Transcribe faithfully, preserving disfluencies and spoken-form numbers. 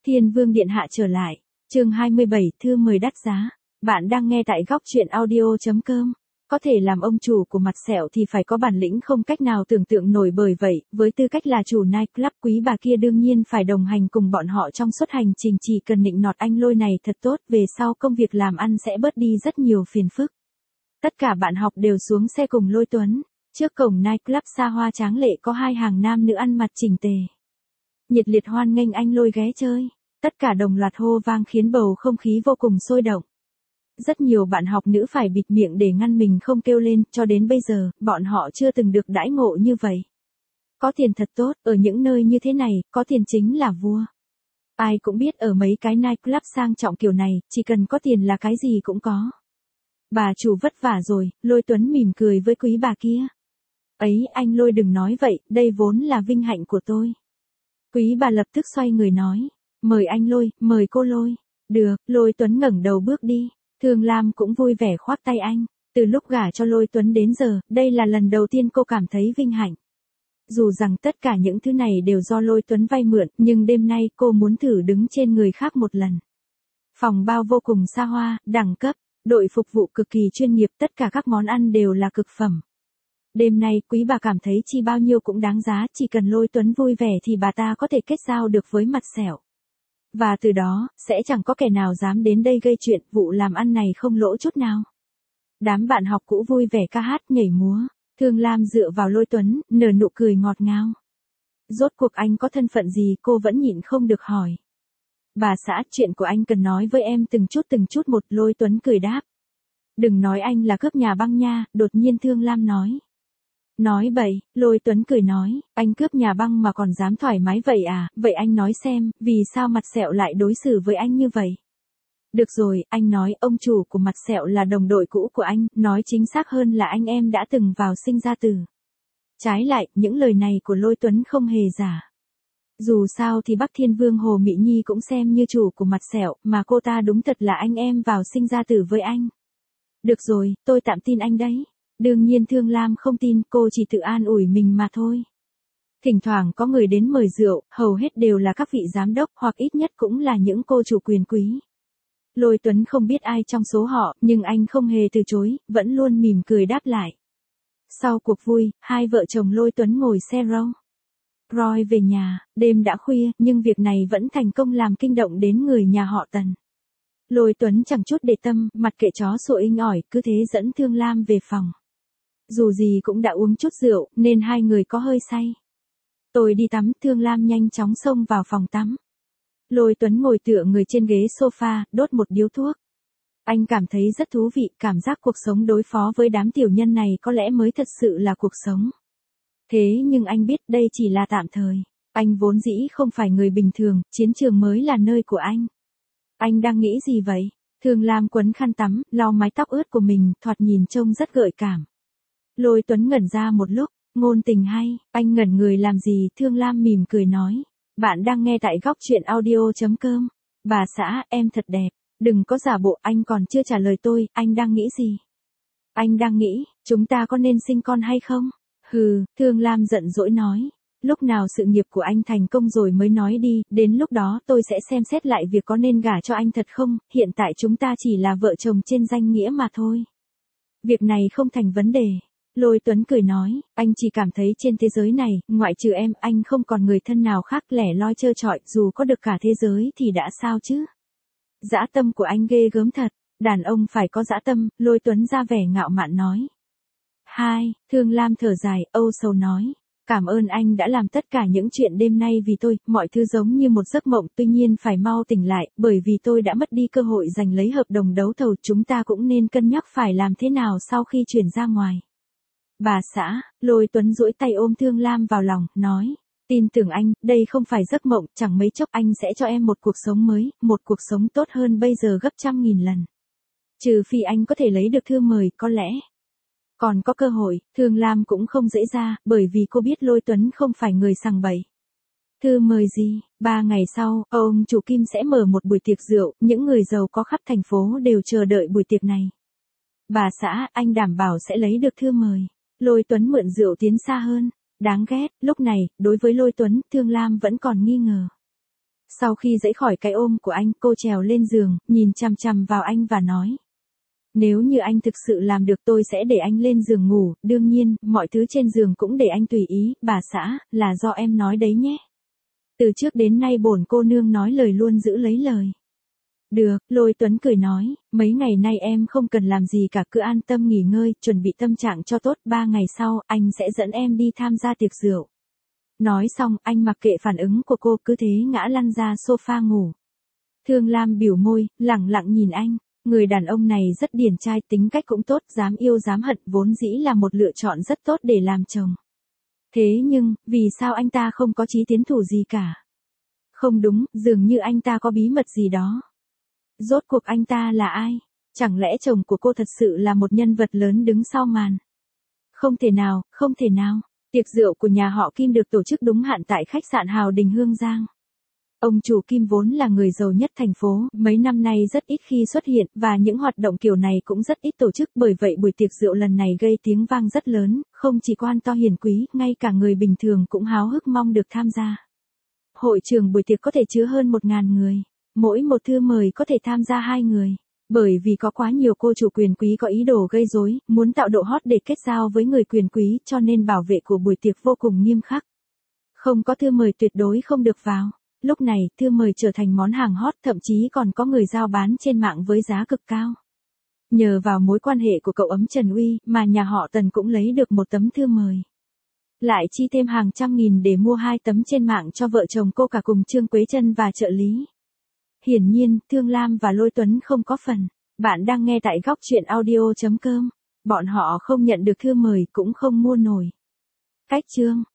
Thiên Vương Điện Hạ trở lại. Chương hai mươi bảy, thư mời đắt giá. Bạn đang nghe tại góc truyện audio chấm com. Có thể làm ông chủ của mặt sẹo thì phải có bản lĩnh không cách nào tưởng tượng nổi, bởi vậy, với tư cách là chủ nightclub, quý bà kia đương nhiên phải đồng hành cùng bọn họ trong suốt hành trình. Chỉ cần nịnh nọt anh Lôi này thật tốt, về sau công việc làm ăn sẽ bớt đi rất nhiều phiền phức. Tất cả bạn học đều xuống xe cùng Lôi Tuấn. Trước cổng nightclub xa hoa tráng lệ có hai hàng nam nữ ăn mặc chỉnh tề, nhiệt liệt hoan nghênh anh Lôi ghé chơi. Tất cả đồng loạt hô vang khiến bầu không khí vô cùng sôi động. Rất nhiều bạn học nữ phải bịt miệng để ngăn mình không kêu lên, cho đến bây giờ, bọn họ chưa từng được đãi ngộ như vậy. Có tiền thật tốt, ở những nơi như thế này, có tiền chính là vua. Ai cũng biết ở mấy cái nightclub sang trọng kiểu này, chỉ cần có tiền là cái gì cũng có. Bà chủ vất vả rồi, Lôi Tuấn mỉm cười với quý bà kia. Ấy, anh Lôi đừng nói vậy, đây vốn là vinh hạnh của tôi. Quý bà lập tức xoay người nói. Mời anh Lôi, mời cô Lôi. Được, Lôi Tuấn ngẩng đầu bước đi. Thương Lam cũng vui vẻ khoác tay anh. Từ lúc gả cho Lôi Tuấn đến giờ, đây là lần đầu tiên cô cảm thấy vinh hạnh. Dù rằng tất cả những thứ này đều do Lôi Tuấn vay mượn, nhưng đêm nay cô muốn thử đứng trên người khác một lần. Phòng bao vô cùng xa hoa, đẳng cấp, đội phục vụ cực kỳ chuyên nghiệp, tất cả các món ăn đều là cực phẩm. Đêm nay quý bà cảm thấy chi bao nhiêu cũng đáng giá, chỉ cần Lôi Tuấn vui vẻ thì bà ta có thể kết giao được với mặt sẹo. Và từ đó, sẽ chẳng có kẻ nào dám đến đây gây chuyện, vụ làm ăn này không lỗ chút nào. Đám bạn học cũ vui vẻ ca hát nhảy múa, Thương Lam dựa vào Lôi Tuấn, nở nụ cười ngọt ngào. Rốt cuộc anh có thân phận gì, cô vẫn nhịn không được hỏi. Bà xã, chuyện của anh cần nói với em từng chút từng chút một, Lôi Tuấn cười đáp. Đừng nói anh là cướp nhà băng nha, đột nhiên Thương Lam nói. Nói bậy, Lôi Tuấn cười nói, anh cướp nhà băng mà còn dám thoải mái vậy à, vậy anh nói xem, vì sao mặt sẹo lại đối xử với anh như vậy? Được rồi, anh nói, ông chủ của mặt sẹo là đồng đội cũ của anh, nói chính xác hơn là anh em đã từng vào sinh ra tử. Trái lại, những lời này của Lôi Tuấn không hề giả. Dù sao thì Bắc Thiên Vương Hồ Mỹ Nhi cũng xem như chủ của mặt sẹo, mà cô ta đúng thật là anh em vào sinh ra tử với anh. Được rồi, tôi tạm tin anh đấy. Đương nhiên Thương Lam không tin, cô chỉ tự an ủi mình mà thôi. Thỉnh thoảng có người đến mời rượu, hầu hết đều là các vị giám đốc, hoặc ít nhất cũng là những cô chủ quyền quý. Lôi Tuấn không biết ai trong số họ, nhưng anh không hề từ chối, vẫn luôn mỉm cười đáp lại. Sau cuộc vui, hai vợ chồng Lôi Tuấn ngồi xe Rolls Royce về nhà, đêm đã khuya, nhưng việc này vẫn thành công làm kinh động đến người nhà họ Tần. Lôi Tuấn chẳng chút để tâm, mặt kệ chó sủa inh ỏi, cứ thế dẫn Thương Lam về phòng. Dù gì cũng đã uống chút rượu, nên hai người có hơi say. Tôi đi tắm, Thương Lam nhanh chóng xông vào phòng tắm. Lôi Tuấn ngồi tựa người trên ghế sofa, đốt một điếu thuốc. Anh cảm thấy rất thú vị, cảm giác cuộc sống đối phó với đám tiểu nhân này có lẽ mới thật sự là cuộc sống. Thế nhưng anh biết đây chỉ là tạm thời. Anh vốn dĩ không phải người bình thường, chiến trường mới là nơi của anh. Anh đang nghĩ gì vậy? Thương Lam quấn khăn tắm, lau mái tóc ướt của mình, thoạt nhìn trông rất gợi cảm. Lôi Tuấn ngẩn ra một lúc, ngôn tình hay, anh ngẩn người làm gì? Thương Lam mỉm cười nói. Bạn đang nghe tại góc truyện audio chấm com. Bà xã, em thật đẹp. Đừng có giả bộ, anh còn chưa trả lời tôi, anh đang nghĩ gì? Anh đang nghĩ, chúng ta có nên sinh con hay không? Hừ, Thương Lam giận dỗi nói. Lúc nào sự nghiệp của anh thành công rồi mới nói đi, đến lúc đó tôi sẽ xem xét lại việc có nên gả cho anh thật không, hiện tại chúng ta chỉ là vợ chồng trên danh nghĩa mà thôi. Việc này không thành vấn đề. Lôi Tuấn cười nói, anh chỉ cảm thấy trên thế giới này, ngoại trừ em, anh không còn người thân nào khác, lẻ loi trơ trọi, dù có được cả thế giới thì đã sao chứ. Dã tâm của anh ghê gớm thật, đàn ông phải có dã tâm, Lôi Tuấn ra vẻ ngạo mạn nói. Hai, Thương Lam thở dài, âu sầu nói. Cảm ơn anh đã làm tất cả những chuyện đêm nay vì tôi, mọi thứ giống như một giấc mộng, tuy nhiên phải mau tỉnh lại, bởi vì tôi đã mất đi cơ hội giành lấy hợp đồng đấu thầu, chúng ta cũng nên cân nhắc phải làm thế nào sau khi chuyển ra ngoài. Bà xã, Lôi Tuấn duỗi tay ôm Thương Lam vào lòng, nói, tin tưởng anh, đây không phải giấc mộng, chẳng mấy chốc anh sẽ cho em một cuộc sống mới, một cuộc sống tốt hơn bây giờ gấp trăm nghìn lần. Trừ phi anh có thể lấy được thư mời, có lẽ. Còn có cơ hội, Thương Lam cũng không dễ ra, bởi vì cô biết Lôi Tuấn không phải người sằng bậy. Thư mời gì? Ba ngày sau, ông chủ Kim sẽ mở một buổi tiệc rượu, những người giàu có khắp thành phố đều chờ đợi buổi tiệc này. Bà xã, anh đảm bảo sẽ lấy được thư mời. Lôi Tuấn mượn rượu tiến xa hơn. Đáng ghét, lúc này, đối với Lôi Tuấn, Thương Lam vẫn còn nghi ngờ. Sau khi dãy khỏi cái ôm của anh, cô trèo lên giường, nhìn chằm chằm vào anh và nói. Nếu như anh thực sự làm được tôi sẽ để anh lên giường ngủ, đương nhiên, mọi thứ trên giường cũng để anh tùy ý, bà xã, là do em nói đấy nhé. Từ trước đến nay bổn cô nương nói lời luôn giữ lấy lời. Được, Lôi Tuấn cười nói, mấy ngày nay em không cần làm gì cả, cứ an tâm nghỉ ngơi, chuẩn bị tâm trạng cho tốt, ba ngày sau, anh sẽ dẫn em đi tham gia tiệc rượu. Nói xong, anh mặc kệ phản ứng của cô, cứ thế ngã lăn ra sofa ngủ. Thương Lam biểu môi, lẳng lặng nhìn anh, người đàn ông này rất điển trai, tính cách cũng tốt, dám yêu dám hận, vốn dĩ là một lựa chọn rất tốt để làm chồng. Thế nhưng, vì sao anh ta không có chí tiến thủ gì cả? Không đúng, dường như anh ta có bí mật gì đó. Rốt cuộc anh ta là ai? Chẳng lẽ chồng của cô thật sự là một nhân vật lớn đứng sau màn? Không thể nào, không thể nào. Tiệc rượu của nhà họ Kim được tổ chức đúng hạn tại khách sạn Hào Đình Hương Giang. Ông chủ Kim vốn là người giàu nhất thành phố, mấy năm nay rất ít khi xuất hiện, và những hoạt động kiểu này cũng rất ít tổ chức, bởi vậy buổi tiệc rượu lần này gây tiếng vang rất lớn, không chỉ quan to hiền quý, ngay cả người bình thường cũng háo hức mong được tham gia. Hội trường buổi tiệc có thể chứa hơn một ngàn người, mỗi một thư mời có thể tham gia hai người. Bởi vì có quá nhiều cô chủ quyền quý có ý đồ gây rối, muốn tạo độ hot để kết giao với người quyền quý, cho nên bảo vệ của buổi tiệc vô cùng nghiêm khắc. Không có thư mời tuyệt đối không được vào. Lúc này, thư mời trở thành món hàng hot, thậm chí còn có người giao bán trên mạng với giá cực cao. Nhờ vào mối quan hệ của cậu ấm Trần Uy, mà nhà họ Tần cũng lấy được một tấm thư mời. Lại chi thêm hàng trăm nghìn để mua hai tấm trên mạng cho vợ chồng cô cả cùng Trương Quế Trân và trợ lý. Hiển nhiên, Thương Lam và Lôi Tuấn không có phần. Bạn đang nghe tại góc truyện audio chấm com. Bọn họ không nhận được thư mời cũng không mua nổi. Cách chương